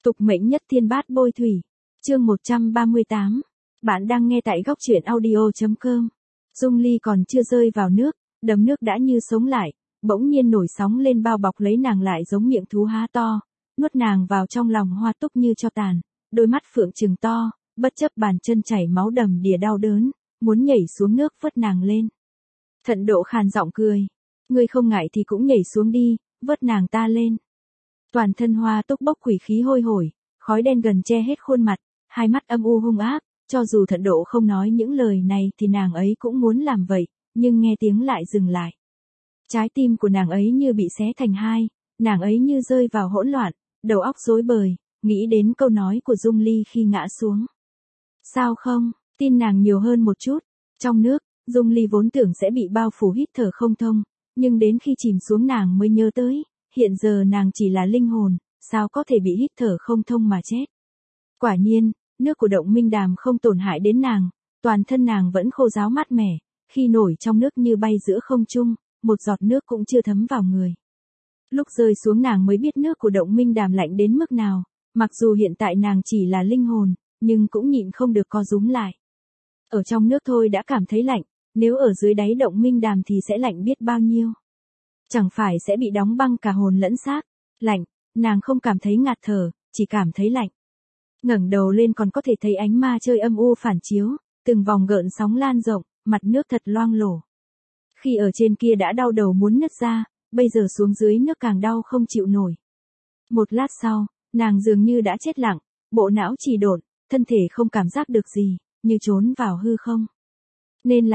Tục mệnh nhất thiên bát bôi thủy. Chương 138. Bạn đang nghe tại góc truyện audio.com. Dung Ly còn chưa rơi vào nước, đầm nước đã như sống lại, bỗng nhiên nổi sóng lên bao bọc lấy nàng lại giống miệng thú há to, nuốt nàng vào trong lòng Hoa Túc như cho tàn, đôi mắt phượng trừng to, bất chấp bàn chân chảy máu đầm đìa đau đớn, muốn nhảy xuống nước vớt nàng lên. Thận Độ khàn giọng cười, ngươi không ngại thì cũng nhảy xuống đi, vớt nàng ta lên. Toàn thân Hoa Túc bốc quỷ khí hôi hổi, khói đen gần che hết khuôn mặt, hai mắt âm u hung ác, cho dù Thận Độ không nói những lời này thì nàng ấy cũng muốn làm vậy, nhưng nghe tiếng lại dừng lại. Trái tim của nàng ấy như bị xé thành hai, nàng ấy như rơi vào hỗn loạn, đầu óc rối bời, nghĩ đến câu nói của Dung Ly khi ngã xuống. Sao không, tin nàng nhiều hơn một chút. Trong nước, Dung Ly vốn tưởng sẽ bị bao phủ hít thở không thông, nhưng đến khi chìm xuống nàng mới nhớ tới, hiện giờ nàng chỉ là linh hồn, sao có thể bị hít thở không thông mà chết. Quả nhiên, nước của động Minh Đàm không tổn hại đến nàng, toàn thân nàng vẫn khô ráo mát mẻ, khi nổi trong nước như bay giữa không trung, một giọt nước cũng chưa thấm vào người. Lúc rơi xuống nàng mới biết nước của động Minh Đàm lạnh đến mức nào, mặc dù hiện tại nàng chỉ là linh hồn, nhưng cũng nhịn không được co rúm lại. Ở trong nước thôi đã cảm thấy lạnh, nếu ở dưới đáy động Minh Đàm thì sẽ lạnh biết bao nhiêu. Chẳng phải sẽ bị đóng băng cả hồn lẫn xác. Lạnh, nàng không cảm thấy ngạt thở, chỉ cảm thấy lạnh. Ngẩng đầu lên còn có thể thấy ánh ma chơi âm u phản chiếu, từng vòng gợn sóng lan rộng, mặt nước thật loang lổ. Khi ở trên kia đã đau đầu muốn nứt ra, bây giờ xuống dưới nước càng đau không chịu nổi. Một lát sau, nàng dường như đã chết lặng, bộ não trì độn, thân thể không cảm giác được gì, như trốn vào hư không. Nên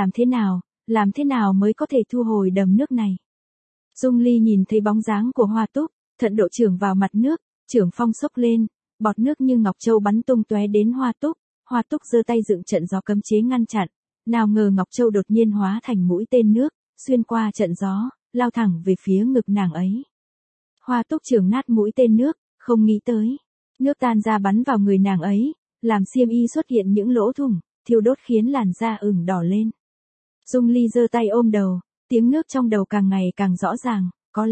làm thế nào mới có thể thu hồi đầm nước này? Dung Ly nhìn thấy bóng dáng của Hoa Túc, Thận Độ chưởng vào mặt nước, chưởng phong xốc lên, bọt nước như ngọc châu bắn tung tóe đến Hoa Túc. Hoa Túc giơ tay dựng trận gió cấm chế ngăn chặn, nào ngờ ngọc châu đột nhiên hóa thành mũi tên nước, xuyên qua trận gió, lao thẳng về phía ngực nàng ấy. Hoa Túc chưởng nát mũi tên nước, không nghĩ tới, nước tan ra bắn vào người nàng ấy, làm xiêm y xuất hiện những lỗ thủng, thiêu đốt khiến làn da ửng đỏ lên. Dung Ly giơ tay ôm đầu, tiếng nước trong đầu càng ngày càng rõ ràng,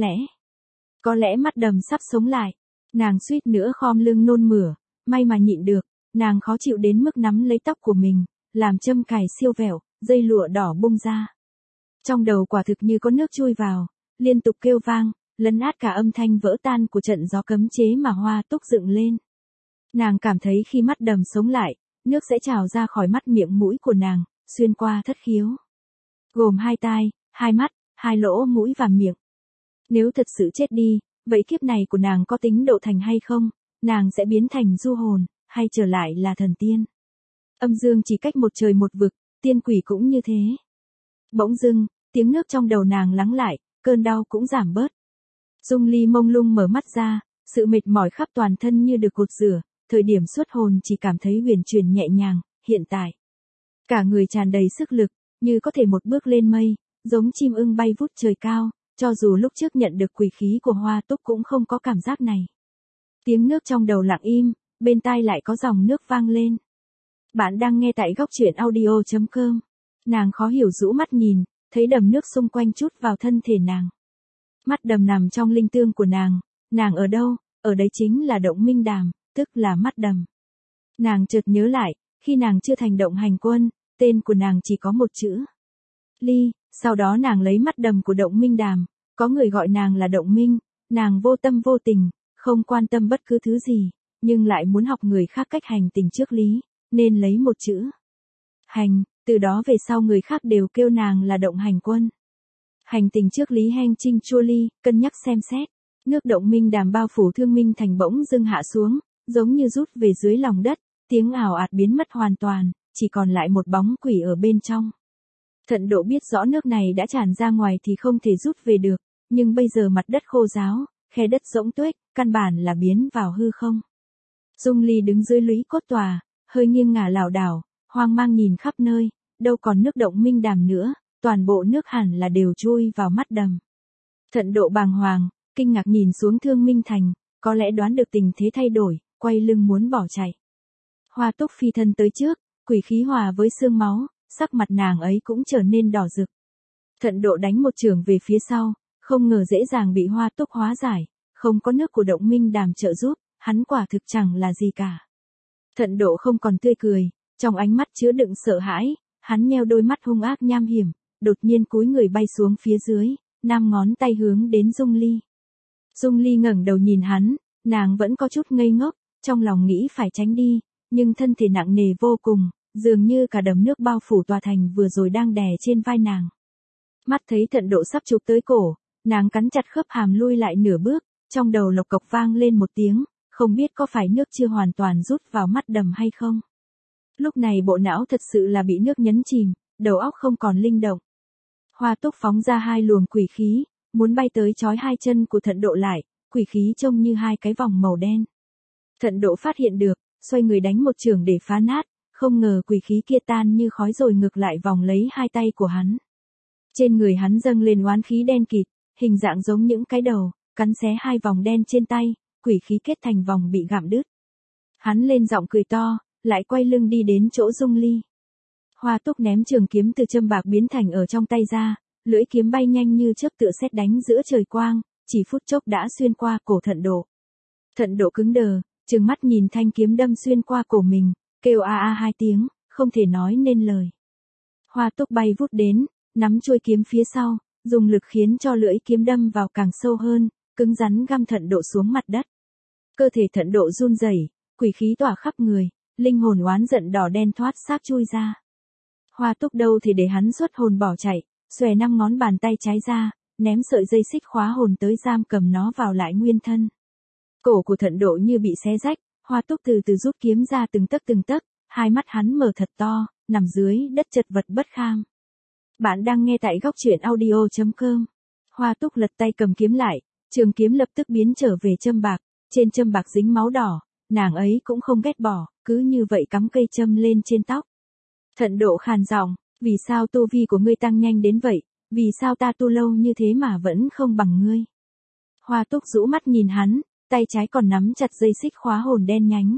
có lẽ mắt đầm sắp sống lại. Nàng suýt nữa khom lưng nôn mửa, may mà nhịn được, nàng khó chịu đến mức nắm lấy tóc của mình, làm châm cài siêu vẹo, dây lụa đỏ bung ra. Trong đầu quả thực như có nước chui vào, liên tục kêu vang, lấn át cả âm thanh vỡ tan của trận gió cấm chế mà Hoa Túc dựng lên. Nàng cảm thấy khi mắt đầm sống lại, nước sẽ trào ra khỏi mắt miệng mũi của nàng, xuyên qua thất khiếu. Gồm hai tai, hai mắt, hai lỗ mũi và miệng. Nếu thật sự chết đi, vậy kiếp này của nàng có tính độ thành hay không? Nàng sẽ biến thành du hồn, hay trở lại là thần tiên? Âm dương chỉ cách một trời một vực, tiên quỷ cũng như thế. Bỗng dưng, tiếng nước trong đầu nàng lắng lại, cơn đau cũng giảm bớt. Dung Ly mông lung mở mắt ra, sự mệt mỏi khắp toàn thân như được cột rửa, thời điểm xuất hồn chỉ cảm thấy huyền chuyển nhẹ nhàng, hiện tại. Cả người tràn đầy sức lực, như có thể một bước lên mây, giống chim ưng bay vút trời cao, cho dù lúc trước nhận được quỷ khí của Hoa Túc cũng không có cảm giác này. Tiếng nước trong đầu lặng im, bên tai lại có dòng nước vang lên. Bạn đang nghe tại góc truyện audio.com. Nàng khó hiểu rũ mắt nhìn, thấy đầm nước xung quanh chút vào thân thể nàng. Mắt đầm nằm trong linh tương của nàng ở đâu? Ở đấy chính là động Minh Đàm, tức là mắt đầm. Nàng chợt nhớ lại, khi nàng chưa thành động hành quân, tên của nàng chỉ có một chữ. Ly, sau đó nàng lấy mắt đầm của động Minh Đàm, có người gọi nàng là động Minh, nàng vô tâm vô tình, không quan tâm bất cứ thứ gì, nhưng lại muốn học người khác cách hành tình trước lý, nên lấy một chữ. Hành, từ đó về sau người khác đều kêu nàng là động hành quân. Hành tình trước lý heng trinh chua ly, cân nhắc xem xét. Nước động Minh Đàm bao phủ Thương Minh Thành bỗng dưng hạ xuống, giống như rút về dưới lòng đất, tiếng ào ạt biến mất hoàn toàn, chỉ còn lại một bóng quỷ ở bên trong. Thận Độ biết rõ nước này đã tràn ra ngoài thì không thể rút về được, nhưng bây giờ mặt đất khô ráo, khe đất rỗng tuếch, căn bản là biến vào hư không. Dung Ly đứng dưới lũy cốt tòa, hơi nghiêng ngả lảo đảo, hoang mang nhìn khắp nơi, đâu còn nước động Minh Đàm nữa, toàn bộ nước hẳn là đều chui vào mắt đầm. Thận Độ bàng hoàng, kinh ngạc nhìn xuống Thương Minh Thành, có lẽ đoán được tình thế thay đổi, quay lưng muốn bỏ chạy. Hoa Túc phi thân tới trước, quỷ khí hòa với xương máu, sắc mặt nàng ấy cũng trở nên đỏ rực. Thận Độ đánh một chưởng về phía sau, không ngờ dễ dàng bị Hoa Túc hóa giải, không có nước của động Minh Đàm trợ giúp, hắn quả thực chẳng là gì cả. Thận độ không còn tươi cười, trong ánh mắt chứa đựng sợ hãi, hắn nheo đôi mắt hung ác nham hiểm, đột nhiên cúi người bay xuống phía dưới, 5 ngón tay hướng đến Dung Ly. Dung Ly ngẩng đầu nhìn hắn, nàng vẫn có chút ngây ngốc, trong lòng nghĩ phải tránh đi, nhưng thân thể nặng nề vô cùng, dường như cả đầm nước bao phủ tòa thành vừa rồi đang đè trên vai nàng. Mắt thấy thận độ sắp chụp tới cổ, nàng cắn chặt khớp hàm lui lại nửa bước, trong đầu lộc cộc vang lên một tiếng, không biết có phải nước chưa hoàn toàn rút vào mắt đầm hay không. Lúc này bộ não thật sự là bị nước nhấn chìm, đầu óc không còn linh động. Hoa Túc phóng ra 2 luồng quỷ khí, muốn bay tới trói 2 chân của thận độ lại, quỷ khí trông như 2 cái vòng màu đen. Thận độ phát hiện được, xoay người đánh một chưởng để phá nát, không ngờ quỷ khí kia tan như khói rồi ngược lại vòng lấy 2 tay của hắn. Trên người hắn dâng lên oán khí đen kịt, hình dạng giống những cái đầu, cắn xé 2 vòng đen trên tay, quỷ khí kết thành vòng bị gặm đứt. Hắn lên giọng cười to, lại quay lưng đi đến chỗ Dung Ly. Hoa Túc ném trường kiếm từ châm bạc biến thành ở trong tay ra, lưỡi kiếm bay nhanh như chớp tựa sét đánh giữa trời quang, chỉ phút chốc đã xuyên qua cổ thận độ. Thận độ cứng đờ, trừng mắt nhìn thanh kiếm đâm xuyên qua cổ mình, kêu a a 2 tiếng, không thể nói nên lời. Hoa Túc bay vút đến, nắm chuôi kiếm phía sau, dùng lực khiến cho lưỡi kiếm đâm vào càng sâu hơn, cứng rắn găm thận độ xuống mặt đất. Cơ thể thận độ run rẩy, quỷ khí tỏa khắp người, linh hồn oán giận đỏ đen thoát xác chui ra. Hoa Túc đâu thì để hắn xuất hồn bỏ chạy, xòe 5 ngón bàn tay trái ra, ném sợi dây xích khóa hồn tới giam cầm nó vào lại nguyên thân. Cổ của thận độ như bị xé rách, Hoa Túc từ từ rút kiếm ra từng tấc, 2 mắt hắn mở thật to, nằm dưới đất chật vật bất kham. Bạn đang nghe tại góc truyện audio.com. Hoa Túc lật tay cầm kiếm lại, trường kiếm lập tức biến trở về châm bạc, trên châm bạc dính máu đỏ, nàng ấy cũng không ghét bỏ, cứ như vậy cắm cây châm lên trên tóc. Thận độ khàn giọng, vì sao tu vi của ngươi tăng nhanh đến vậy, vì sao ta tu lâu như thế mà vẫn không bằng ngươi. Hoa Túc rũ mắt nhìn hắn, tay trái còn nắm chặt dây xích khóa hồn đen nhánh.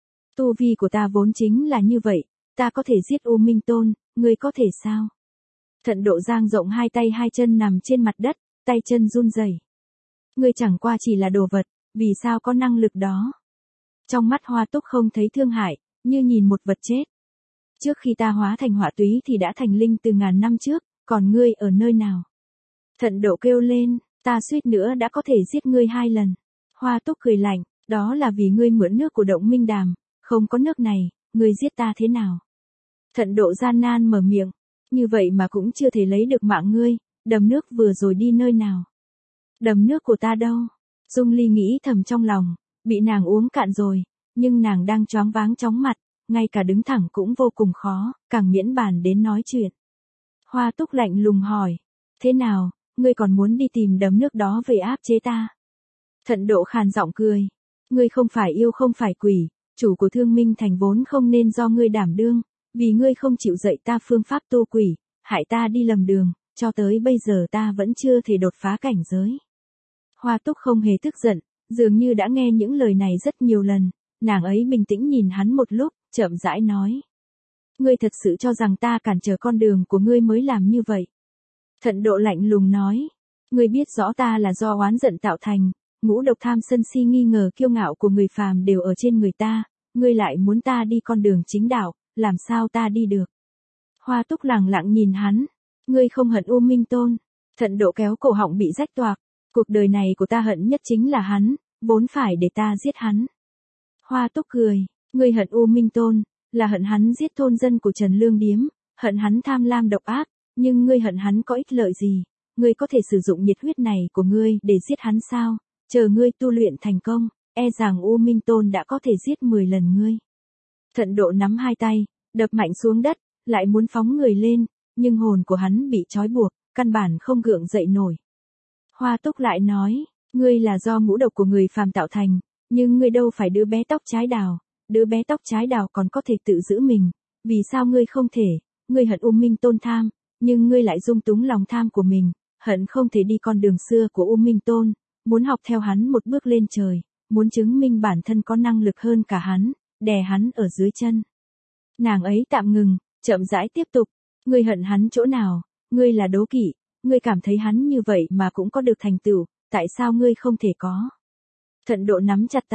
Tu vi của ta vốn chính là như vậy, ta có thể giết U Minh Tôn, ngươi có thể sao? Thận độ dang rộng 2 tay 2 chân nằm trên mặt đất, tay chân run rẩy. Ngươi chẳng qua chỉ là đồ vật, vì sao có năng lực đó? Trong mắt Hoa Túc không thấy thương hại, như nhìn một vật chết. Trước khi ta hóa thành hỏa túy thì đã thành linh từ ngàn năm trước, còn ngươi ở nơi nào? Thận độ kêu lên, ta suýt nữa đã có thể giết ngươi 2 lần. Hoa Túc cười lạnh, đó là vì ngươi mượn nước của Động Minh Đàm, không có nước này, ngươi giết ta thế nào? Thận độ gian nan mở miệng, như vậy mà cũng chưa thể lấy được mạng ngươi, đầm nước vừa rồi đi nơi nào? Đầm nước của ta đâu? Dung Ly nghĩ thầm trong lòng, bị nàng uống cạn rồi, nhưng nàng đang choáng váng chóng mặt, ngay cả đứng thẳng cũng vô cùng khó, càng miễn bàn đến nói chuyện. Hoa Túc lạnh lùng hỏi, thế nào, ngươi còn muốn đi tìm đầm nước đó về áp chế ta? Thận độ khàn giọng cười, ngươi không phải yêu không phải quỷ, chủ của Thương Minh Thành vốn không nên do ngươi đảm đương, vì ngươi không chịu dạy ta phương pháp tu quỷ, hại ta đi lầm đường, cho tới bây giờ ta vẫn chưa thể đột phá cảnh giới. Hoa Túc không hề tức giận, dường như đã nghe những lời này rất nhiều lần, nàng ấy bình tĩnh nhìn hắn một lúc, chậm rãi nói. Ngươi thật sự cho rằng ta cản trở con đường của ngươi mới làm như vậy. Thận độ lạnh lùng nói, ngươi biết rõ ta là do oán giận tạo thành, ngũ độc tham sân si nghi ngờ kiêu ngạo của người phàm đều ở trên người ta, ngươi lại muốn ta đi con đường chính đạo, làm sao ta đi được. Hoa Túc lẳng lặng nhìn hắn, ngươi không hận U Minh Tôn. Thận độ kéo cổ họng bị rách toạc, cuộc đời này của ta hận nhất chính là hắn, vốn phải để ta giết hắn. Hoa Túc cười, ngươi hận U Minh Tôn, là hận hắn giết thôn dân của Trần Lương Điếm, hận hắn tham lam độc ác, nhưng ngươi hận hắn có ích lợi gì? Ngươi có thể sử dụng nhiệt huyết này của ngươi để giết hắn sao? Chờ ngươi tu luyện thành công, e rằng U Minh Tôn đã có thể giết 10 lần ngươi. Thận độ nắm 2 tay, đập mạnh xuống đất, lại muốn phóng người lên, nhưng hồn của hắn bị trói buộc, căn bản không gượng dậy nổi. Hoa Túc lại nói, ngươi là do ngũ độc của người phàm tạo thành, nhưng ngươi đâu phải đứa bé tóc trái đào, đứa bé tóc trái đào còn có thể tự giữ mình, vì sao ngươi không thể? Ngươi hận U Minh Tôn tham, nhưng ngươi lại dung túng lòng tham của mình, hận không thể đi con đường xưa của U Minh Tôn, muốn học theo hắn một bước lên trời, muốn chứng minh bản thân có năng lực hơn cả hắn, đè hắn ở dưới chân. Nàng ấy tạm ngừng, chậm rãi tiếp tục, ngươi hận hắn chỗ nào? Ngươi là đố kỵ, ngươi cảm thấy hắn như vậy mà cũng có được thành tựu, tại sao ngươi không thể có? Thận độ nắm chặt tay,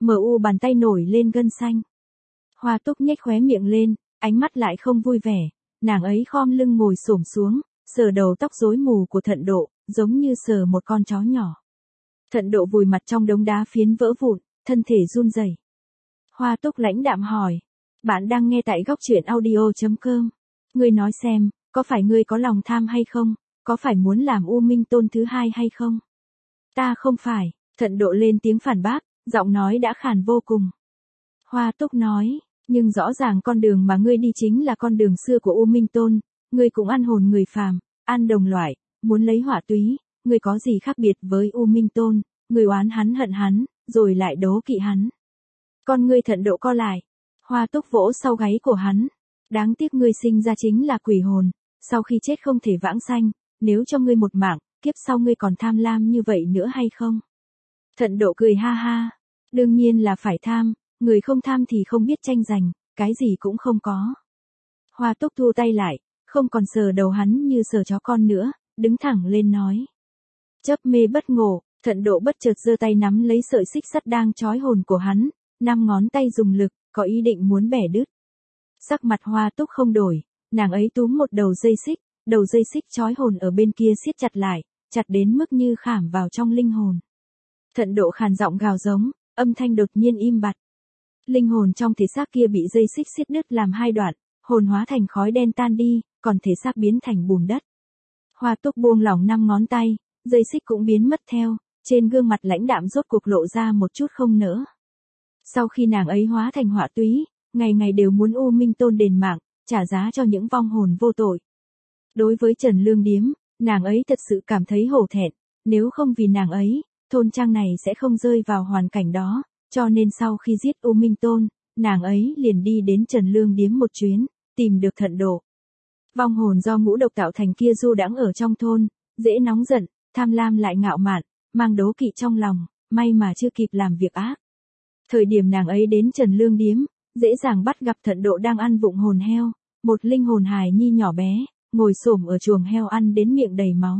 bàn tay nổi lên gân xanh. Hoa Túc nhếch khóe miệng lên, ánh mắt lại không vui vẻ, nàng ấy khom lưng ngồi xổm xuống, sờ đầu tóc rối mù của Thận Độ, giống như sờ một con chó nhỏ. Thận Độ vùi mặt trong đống đá phiến vỡ vụn, thân thể run rẩy. Hoa Túc lãnh đạm hỏi, bạn đang nghe tại góc truyện audio.com. Ngươi nói xem, có phải ngươi có lòng tham hay không, có phải muốn làm U Minh Tôn thứ hai hay không? Ta không phải, Thận Độ lên tiếng phản bác, giọng nói đã khàn vô cùng. Hoa Túc nói, nhưng rõ ràng con đường mà ngươi đi chính là con đường xưa của U Minh Tôn, ngươi cũng ăn hồn người phàm, ăn đồng loại, muốn lấy hỏa túy, ngươi có gì khác biệt với U Minh Tôn, ngươi oán hắn hận hắn, rồi lại đố kỵ hắn. Con ngươi Thận Độ co lại, Hoa Túc vỗ sau gáy của hắn, đáng tiếc ngươi sinh ra chính là quỷ hồn, sau khi chết không thể vãng sanh, nếu cho ngươi một mạng, kiếp sau ngươi còn tham lam như vậy nữa hay không? Thận Độ cười ha ha, đương nhiên là phải tham, người không tham thì không biết tranh giành, cái gì cũng không có. Hoa Túc thu tay lại, không còn sờ đầu hắn như sờ chó con nữa, đứng thẳng lên nói. Chớp mê bất ngộ, Thận Độ bất chợt giơ tay nắm lấy sợi xích sắt đang trói hồn của hắn, 5 ngón tay dùng lực, có ý định muốn bẻ đứt. Sắc mặt Hoa Túc không đổi, nàng ấy túm một đầu dây xích trói hồn ở bên kia siết chặt lại, chặt đến mức như khảm vào trong linh hồn. Thận Độ khàn giọng gào giống, âm thanh đột nhiên im bặt. Linh hồn trong thể xác kia bị dây xích xiết đứt làm 2 đoạn, hồn hóa thành khói đen tan đi, còn thể xác biến thành bùn đất. Hoa Túc buông lỏng 5 ngón tay, dây xích cũng biến mất theo, trên gương mặt lãnh đạm rốt cuộc lộ ra một chút không nỡ. Sau khi nàng ấy hóa thành hỏa túy, ngày ngày đều muốn U Minh Tôn đền mạng, trả giá cho những vong hồn vô tội. Đối với Trần Lương Điếm, nàng ấy thật sự cảm thấy hổ thẹn, nếu không vì nàng ấy, thôn trang này sẽ không rơi vào hoàn cảnh đó, cho nên sau khi giết U Minh Tôn, nàng ấy liền đi đến Trần Lương Điếm một chuyến, tìm được Thận Độ. Vong hồn do ngũ độc tạo thành kia du đãng ở trong thôn, dễ nóng giận, tham lam lại ngạo mạn, mang đố kỵ trong lòng, may mà chưa kịp làm việc ác. Thời điểm nàng ấy đến Trần Lương Điếm, dễ dàng bắt gặp Thận Độ đang ăn vụng hồn heo, một linh hồn hài nhi nhỏ bé, ngồi xổm ở chuồng heo ăn đến miệng đầy máu.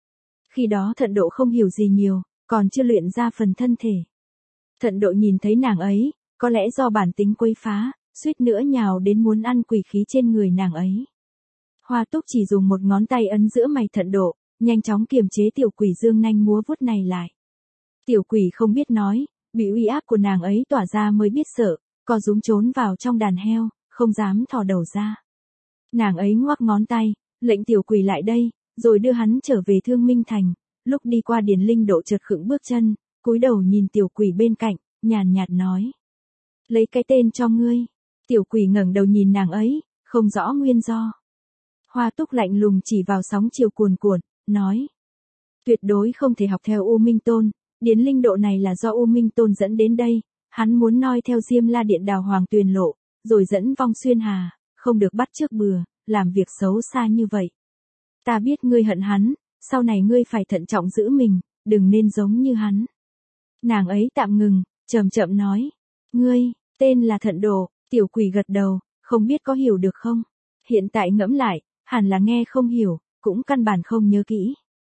Khi đó Thận Độ không hiểu gì nhiều, còn chưa luyện ra phần thân thể. Thận Độ nhìn thấy nàng ấy, có lẽ do bản tính quấy phá, suýt nữa nhào đến muốn ăn quỷ khí trên người nàng ấy. Hoa Túc chỉ dùng một ngón tay ấn giữa mày Thận Độ, nhanh chóng kiềm chế tiểu quỷ dương nanh múa vuốt này lại. Tiểu quỷ không biết nói, bị uy áp của nàng ấy tỏa ra mới biết sợ, co rúm trốn vào trong đàn heo, không dám thò đầu ra. Nàng ấy ngoắc ngón tay, lệnh tiểu quỷ lại đây, rồi đưa hắn trở về Thương Minh Thành. Lúc đi qua Điền Linh Độ chợt khựng bước chân, cúi đầu nhìn tiểu quỷ bên cạnh, nhàn nhạt nói. Lấy cái tên cho ngươi. Tiểu quỷ ngẩng đầu nhìn nàng ấy, không rõ nguyên do. Hoa Túc lạnh lùng chỉ vào sóng chiều cuồn cuộn, nói. Tuyệt đối không thể học theo U Minh Tôn, Điền Linh Độ này là do U Minh Tôn dẫn đến đây, hắn muốn noi theo Diêm La Điện đào hoàng tuyền lộ, rồi dẫn vong xuyên hà, không được bắt chước bừa, làm việc xấu xa như vậy. Ta biết ngươi hận hắn, sau này ngươi phải thận trọng giữ mình, đừng nên giống như hắn. Nàng ấy tạm ngừng, chậm chậm nói. Ngươi, tên là Thận Độ, tiểu quỷ gật đầu, không biết có hiểu được không? Hiện tại ngẫm lại, hẳn là nghe không hiểu, cũng căn bản không nhớ kỹ.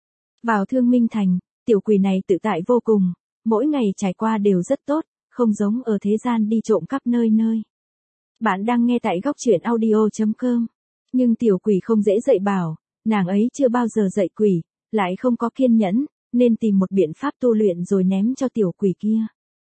Vào Thương Minh Thành, tiểu quỷ này tự tại vô cùng, mỗi ngày trải qua đều rất tốt, không giống ở thế gian đi trộm cắp nơi nơi. Bạn đang nghe tại góc truyện audio.com. Nhưng tiểu quỷ không dễ dạy bảo, nàng ấy chưa bao giờ dạy quỷ, lại không có kiên nhẫn, nên tìm một biện pháp tu luyện rồi ném cho tiểu quỷ kia.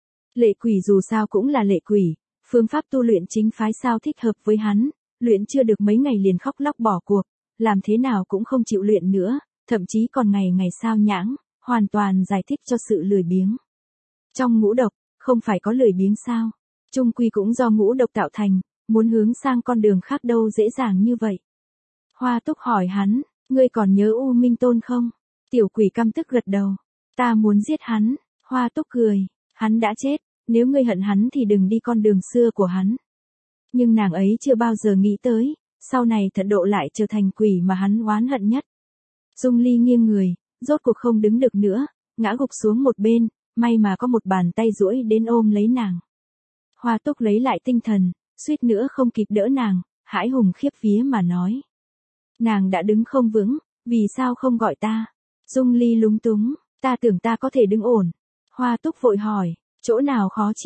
Lệ quỷ dù sao cũng là lệ quỷ, phương pháp tu luyện chính phái sao thích hợp với hắn, luyện chưa được mấy ngày liền khóc lóc bỏ cuộc, làm thế nào cũng không chịu luyện nữa, thậm chí còn ngày ngày sao nhãng, hoàn toàn giải thích cho sự lười biếng. Trong ngũ độc, không phải có lười biếng sao? Chung quy cũng do ngũ độc tạo thành, muốn hướng sang con đường khác đâu dễ dàng như vậy. Hoa Túc hỏi hắn, ngươi còn nhớ U Minh Tôn không? Tiểu quỷ căm tức gật đầu. Ta muốn giết hắn. Hoa Túc cười, hắn đã chết, nếu ngươi hận hắn thì đừng đi con đường xưa của hắn. Nhưng nàng ấy chưa bao giờ nghĩ tới, sau này Thận Độ lại trở thành quỷ mà hắn oán hận nhất. Dung Ly nghiêng người, rốt cuộc không đứng được nữa, ngã gục xuống một bên, may mà có một bàn tay duỗi đến ôm lấy nàng. Hoa Túc lấy lại tinh thần, suýt nữa không kịp đỡ nàng, hãi hùng khiếp vía mà nói. Nàng đã đứng không vững, vì sao không gọi ta? Dung Ly lúng túng, ta tưởng ta có thể đứng ổn. Hoa Túc vội hỏi, chỗ nào khó chịu?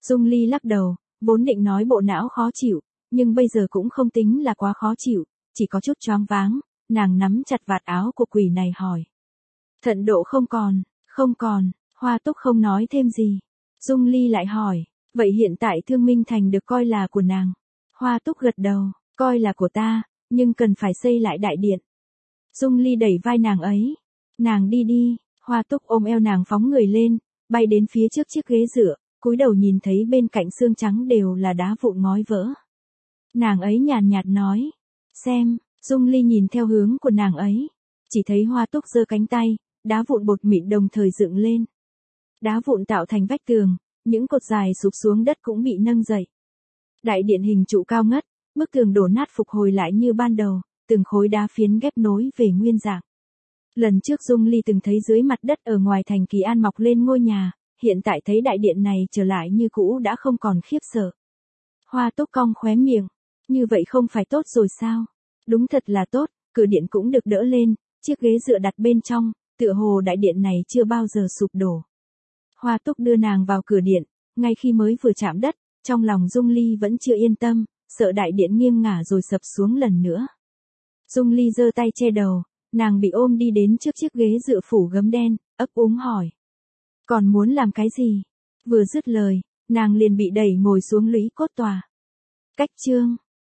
Dung Ly lắc đầu, vốn định nói bộ não khó chịu, nhưng bây giờ cũng không tính là quá khó chịu, chỉ có chút choáng váng, nàng nắm chặt vạt áo của quỷ này hỏi. Thận độ không còn, Hoa Túc không nói thêm gì. Dung Ly lại hỏi, vậy hiện tại Thương Minh Thành được coi là của nàng. Hoa Túc gật đầu, coi là của ta, nhưng cần phải xây lại đại điện. Dung Ly đẩy vai nàng ấy. Nàng đi đi, Hoa Túc ôm eo nàng phóng người lên, bay đến phía trước chiếc ghế dựa, cúi đầu nhìn thấy bên cạnh xương trắng đều là đá vụn ngói vỡ. Nàng ấy nhàn nhạt nói, xem, Dung Ly nhìn theo hướng của nàng ấy, chỉ thấy Hoa Túc giơ cánh tay, đá vụn bột mịn đồng thời dựng lên. Đá vụn tạo thành vách tường, những cột dài sụp xuống đất cũng bị nâng dậy. Đại điện hình trụ cao ngất, bức tường đổ nát phục hồi lại như ban đầu, từng khối đá phiến ghép nối về nguyên dạng. Lần trước Dung Ly từng thấy dưới mặt đất ở ngoài thành Kỳ An mọc lên ngôi nhà, hiện tại thấy đại điện này trở lại như cũ đã không còn khiếp sợ. Hoa Túc cong khóe miệng, như vậy không phải tốt rồi sao? Đúng thật là tốt, cửa điện cũng được đỡ lên, chiếc ghế dựa đặt bên trong, tựa hồ đại điện này chưa bao giờ sụp đổ. Hoa Túc đưa nàng vào cửa điện, ngay khi mới vừa chạm đất, trong lòng Dung Ly vẫn chưa yên tâm, sợ đại điện nghiêng ngả rồi sập xuống lần nữa. Dung Ly giơ tay che đầu, nàng bị ôm đi đến trước chiếc ghế dựa phủ gấm đen, ấp úng hỏi. Còn muốn làm cái gì? Vừa dứt lời, nàng liền bị đẩy ngồi xuống lũy cốt tòa. Cách chương